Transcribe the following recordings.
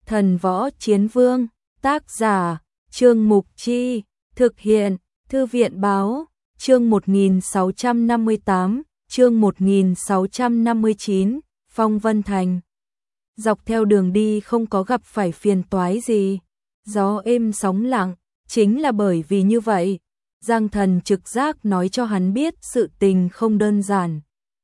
Thần Võ Chiến Vương, tác giả, Trương Mục Chi, thực hiện, Thư viện Báo, chương 1658, chương 1659, Phong Vân Thành. Dọc theo đường đi không có gặp phải phiền toái gì, gió êm sóng lặng, chính là bởi vì như vậy, Giang Thần trực giác nói cho hắn biết sự tình không đơn giản.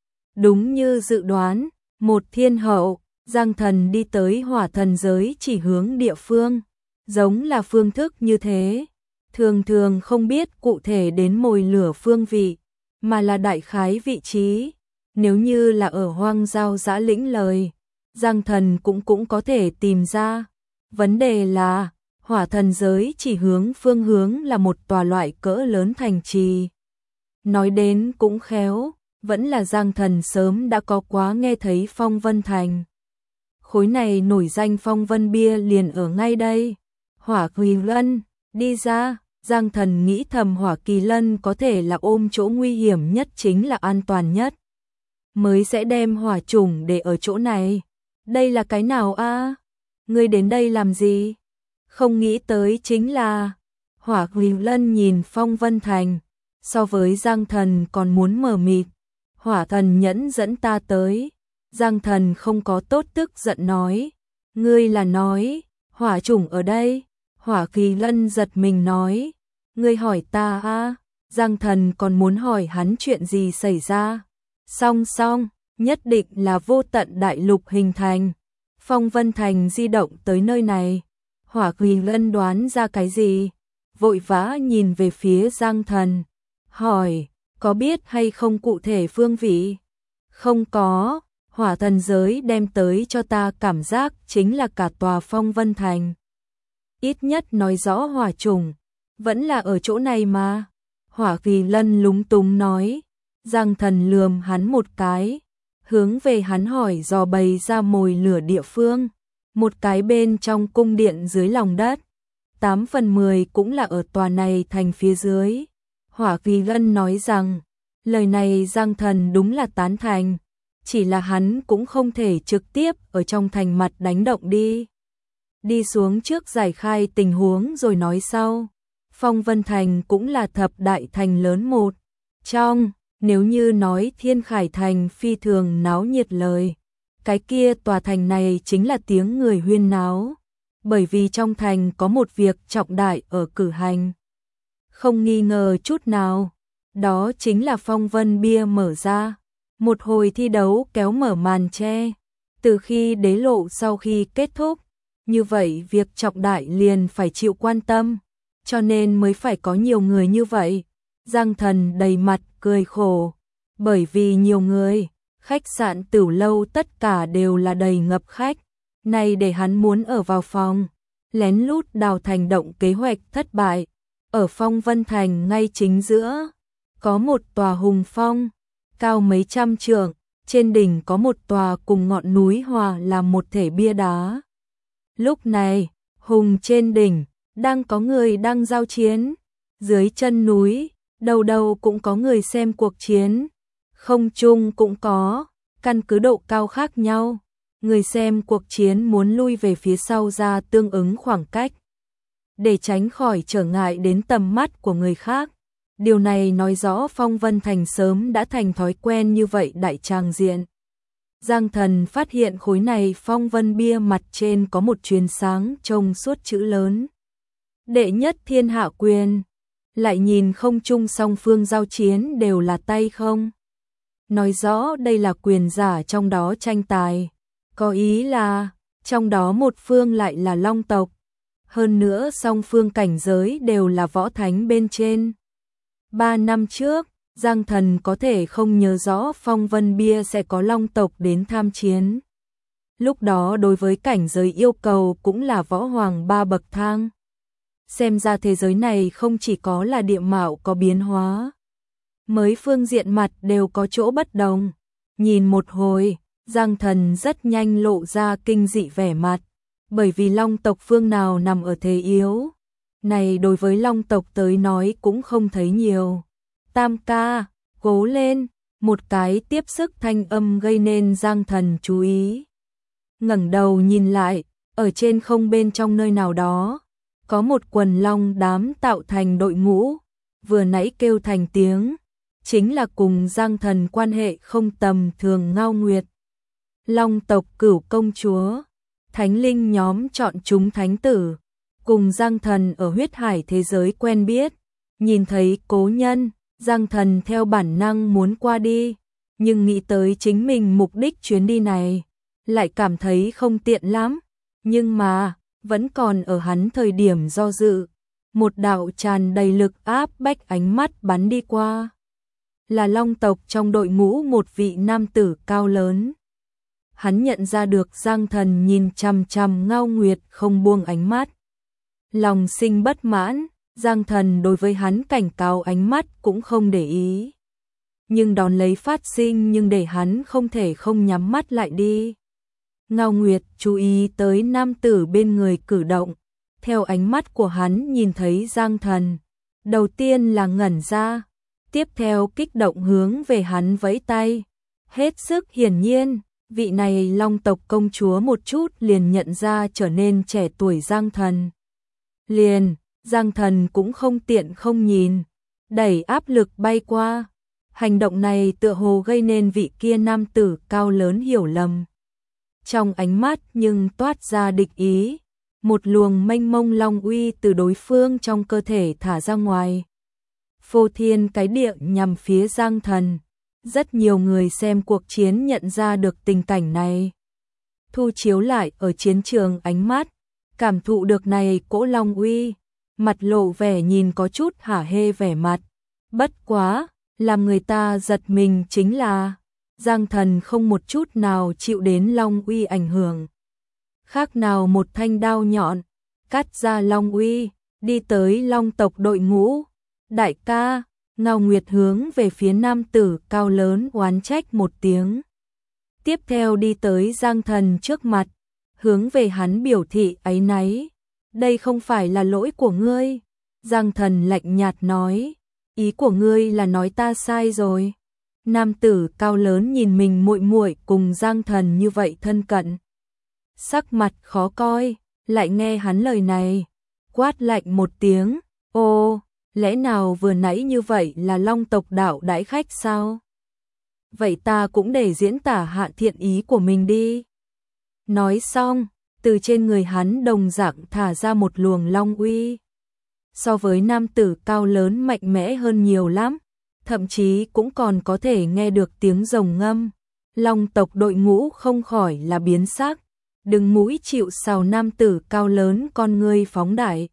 Đúng như dự đoán, một thiên hậu, Giang Thần đi tới hỏa thần giới chỉ hướng địa phương, giống là phương thức như thế, thường thường không biết cụ thể đến mồi lửa phương vị, mà là đại khái vị trí, nếu như là ở hoang giao dã lĩnh lời, Giang Thần cũng có thể tìm ra. Vấn đề là, hỏa thần giới chỉ hướng phương hướng là một tòa loại cỡ lớn thành trì. Nói đến cũng khéo, vẫn là Giang Thần sớm đã có quá nghe thấy Phong Vân Thành. Khối này nổi danh Phong Vân bia liền ở ngay đây. Hỏa Kỳ Lân, đi ra, Giang Thần nghĩ thầm Hỏa Kỳ Lân có thể là ôm chỗ nguy hiểm nhất chính là an toàn nhất. Mới sẽ đem hỏa chủng để ở chỗ này. Đây là cái nào a? Ngươi đến đây làm gì? Không nghĩ tới chính là Hỏa Kỳ Lân nhìn Phong Vân Thành, so với Giang Thần còn muốn mờ mịt. Hỏa thần nhẫn dẫn ta tới. Giang Thần không có tốt tức giận nói. Ngươi là nói, hỏa chủng ở đây. Hỏa Kỳ Lân giật mình nói. Ngươi hỏi ta a? Giang Thần còn muốn hỏi hắn chuyện gì xảy ra. Song, nhất định là vô tận đại lục hình thành. Phong Vân Thành di động tới nơi này. Hỏa Kỳ Lân đoán ra cái gì? Vội vã nhìn về phía Giang Thần. Hỏi, có biết hay không cụ thể phương vị? Không có, hỏa thần giới đem tới cho ta cảm giác chính là cả tòa Phong Vân Thành. Ít nhất nói rõ hỏa chủng, vẫn là ở chỗ này mà. Hỏa Kỳ Lân lúng túng nói. Giang Thần lườm hắn một cái, hướng về hắn hỏi dò bày ra mồi lửa địa phương. Một cái bên trong cung điện dưới lòng đất, 8/10 cũng là ở tòa này thành phía dưới. Hỏa Kỳ Lân nói rằng, lời này Giang Thần đúng là tán thành, chỉ là hắn cũng không thể trực tiếp ở trong thành mặt đánh động đi. Đi xuống trước giải khai tình huống rồi nói sau. Phong Vân Thành cũng là thập đại thành lớn một trong, nếu như nói Thiên Khải Thành phi thường náo nhiệt lời, cái kia tòa thành này chính là tiếng người huyên náo, bởi vì trong thành có một việc trọng đại ở cử hành. Không nghi ngờ chút nào, đó chính là Phong Vân bia mở ra, một hồi thi đấu kéo mở màn che. Từ khi đế lộ sau khi kết thúc, như vậy việc trọng đại liền phải chịu quan tâm, cho nên mới phải có nhiều người như vậy. Giang Thần đầy mặt cười khổ, bởi vì nhiều người, khách sạn Tửu Lâu tất cả đều là đầy ngập khách, nay để hắn muốn ở vào phòng, lén lút đào thành động kế hoạch thất bại. Ở Phong Vân Thành ngay chính giữa, có một tòa hùng phong, cao mấy trăm trượng, trên đỉnh có một tòa cùng ngọn núi hòa làm một thể bia đá. Lúc này, hùng trên đỉnh, đang có người đang giao chiến, dưới chân núi, đầu đầu cũng có người xem cuộc chiến, không trung cũng có, căn cứ độ cao khác nhau, người xem cuộc chiến muốn lui về phía sau ra tương ứng khoảng cách, để tránh khỏi trở ngại đến tầm mắt của người khác. Điều này nói rõ Phong Vân Thành sớm đã thành thói quen như vậy đại tràng diện. Giang Thần phát hiện khối này Phong Vân bia mặt trên có một chuyền sáng trông suốt chữ lớn. Đệ nhất thiên hạ quyền. Lại nhìn không trung song phương giao chiến đều là tay không. Nói rõ đây là quyền giả trong đó tranh tài. Có ý là, trong đó một phương lại là long tộc. Hơn nữa song phương cảnh giới đều là võ thánh bên trên. 3 năm trước, Giang Thần có thể không nhớ rõ Phong Vân bia sẽ có long tộc đến tham chiến. Lúc đó đối với cảnh giới yêu cầu cũng là võ hoàng 3 bậc thang. Xem ra thế giới này không chỉ có là địa mạo có biến hóa, mấy phương diện mặt đều có chỗ bất đồng. Nhìn một hồi, Giang Thần rất nhanh lộ ra kinh dị vẻ mặt, bởi vì long tộc phương nào nằm ở thế yếu. Này đối với long tộc tới nói cũng không thấy nhiều. Tam ca, cố lên, một cái tiếp sức thanh âm gây nên Giang Thần chú ý. Ngẩng đầu nhìn lại, ở trên không bên trong nơi nào đó, có một quần long đám tạo thành đội ngũ, vừa nãy kêu thành tiếng, chính là cùng Giang Thần quan hệ không tầm thường Ngao Nguyệt. Long tộc Cửu công chúa, thánh linh nhóm chọn chúng thánh tử, cùng Giang Thần ở huyết hải thế giới quen biết, nhìn thấy cố nhân, Giang Thần theo bản năng muốn qua đi, nhưng nghĩ tới chính mình mục đích chuyến đi này, lại cảm thấy không tiện lắm, nhưng mà, vẫn còn ở hắn thời điểm do dự, một đạo tràn đầy lực áp bách ánh mắt bắn đi qua. Là long tộc trong đội ngũ một vị nam tử cao lớn. Hắn nhận ra được Giang Thần nhìn chằm chằm Ngao Nguyệt không buông ánh mắt. Lòng sinh bất mãn, Giang Thần đối với hắn cảnh cáo ánh mắt cũng không để ý. Nhưng đón lấy phát sinh nhưng để hắn không thể không nhắm mắt lại đi. Ngao Nguyệt chú ý tới nam tử bên người cử động, theo ánh mắt của hắn nhìn thấy Giang Thần. Đầu tiên là ngẩn ra, tiếp theo kích động hướng về hắn vẫy tay. Hết sức hiển nhiên, vị này long tộc công chúa một chút liền nhận ra trở nên trẻ tuổi Giang Thần. Liền, Giang Thần cũng không tiện không nhìn, đẩy áp lực bay qua. Hành động này tựa hồ gây nên vị kia nam tử cao lớn hiểu lầm. Trong ánh mắt nhưng toát ra địch ý, một luồng mênh mông long uy từ đối phương trong cơ thể thả ra ngoài. Phô thiên cái địa nhằm phía Giang Thần. Rất nhiều người xem cuộc chiến nhận ra được tình cảnh này. Thu chiếu lại ở chiến trường ánh mắt, cảm thụ được này cỗ long uy, mặt lộ vẻ nhìn có chút hả hê vẻ mặt. Bất quá, làm người ta giật mình chính là Giang Thần không một chút nào chịu đến long uy ảnh hưởng. Khác nào một thanh đao nhọn, cắt ra long uy, đi tới long tộc đội ngũ. Đại ca, Ngao Nguyệt hướng về phía nam tử cao lớn oán trách một tiếng. Tiếp theo đi tới Giang Thần trước mặt, hướng về hắn biểu thị áy náy. Đây không phải là lỗi của ngươi. Giang Thần lạnh nhạt nói, ý của ngươi là nói ta sai rồi. Nam tử cao lớn nhìn mình muội muội cùng Giang Thần như vậy thân cận. Sắc mặt khó coi, lại nghe hắn lời này, quát lạnh một tiếng, ô, lẽ nào vừa nãy như vậy là long tộc đạo đãi khách sao? Vậy ta cũng để diễn tả hạ thiện ý của mình đi. Nói xong, từ trên người hắn đồng dạng thả ra một luồng long uy. So với nam tử cao lớn mạnh mẽ hơn nhiều lắm, thậm chí cũng còn có thể nghe được tiếng rồng ngâm. Long tộc đội ngũ không khỏi là biến sắc, đứng mũi chịu sào nam tử cao lớn con ngươi phóng đại.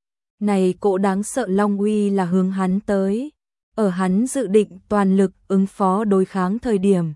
Này cỗ đáng sợ long uy là hướng hắn tới, ở hắn dự định toàn lực ứng phó đối kháng thời điểm.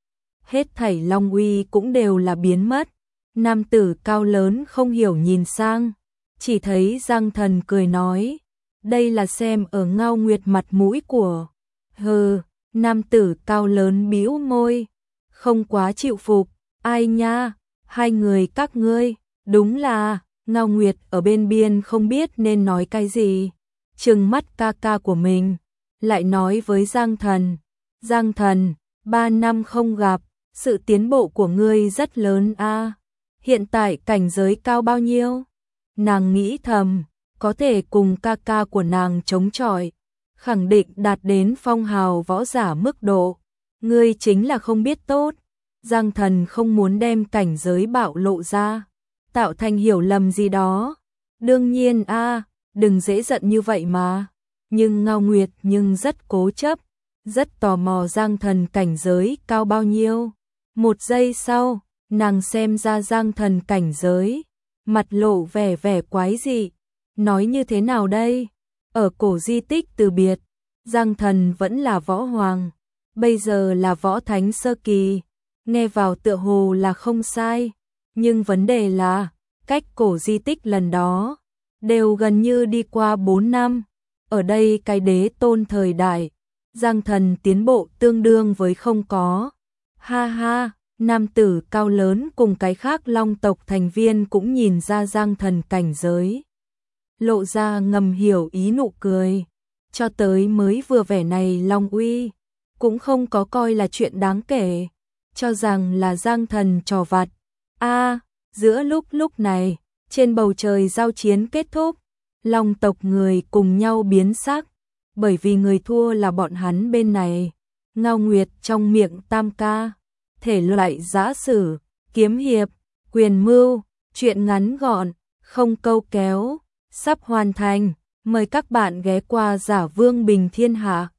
Hết thảy long uy cũng đều là biến mất, nam tử cao lớn không hiểu nhìn sang, chỉ thấy Giang Thần cười nói, đây là xem ở Ngao Nguyệt mặt mũi của. Hừ, nam tử cao lớn bĩu môi, không quá chịu phục, ai nha, hai người các ngươi, đúng là. Ngao Nguyệt ở bên biên không biết nên nói cái gì, trừng mắt ca ca của mình, lại nói với Giang Thần, Giang Thần, 3 năm không gặp, sự tiến bộ của ngươi rất lớn a. Hiện tại cảnh giới cao bao nhiêu? Nàng nghĩ thầm, có thể cùng ca ca của nàng chống chọi, khẳng định đạt đến phong hào võ giả mức độ. Ngươi chính là không biết tốt. Giang Thần không muốn đem cảnh giới bạo lộ ra, tạo thành hiểu lầm gì đó. Đương nhiên a, đừng dễ giận như vậy mà. Nhưng Ngao Nguyệt nhưng rất cố chấp, rất tò mò Giang Thần cảnh giới cao bao nhiêu. Một giây sau, nàng xem ra Giang Thần cảnh giới, mặt lộ vẻ quái dị. Nói như thế nào đây? Ở cổ di tích từ biệt, Giang Thần vẫn là võ hoàng, bây giờ là võ thánh sơ kỳ, nghe vào tựa hồ là không sai. Nhưng vấn đề là, cách cổ di tích lần đó, đều gần như đi qua 4 năm. Ở đây cái đế tôn thời đại, Giang Thần tiến bộ tương đương với không có. Ha ha, nam tử cao lớn cùng cái khác long tộc thành viên cũng nhìn ra Giang Thần cảnh giới. Lộ ra ngầm hiểu ý nụ cười. Cho tới mới vừa vẻ này long uy, cũng không có coi là chuyện đáng kể, cho rằng là Giang Thần trò vặt. Giữa lúc này, trên bầu trời giao chiến kết thúc, Long tộc người cùng nhau biến sắc, bởi vì người thua là bọn hắn bên này. Ngao Nguyệt trong miệng tam ca, thể loại giã sử, kiếm hiệp, quyền mưu, truyện ngắn gọn, không câu kéo, sắp hoàn thành. Mời các bạn ghé qua Giả Vương Bình Thiên Hạ.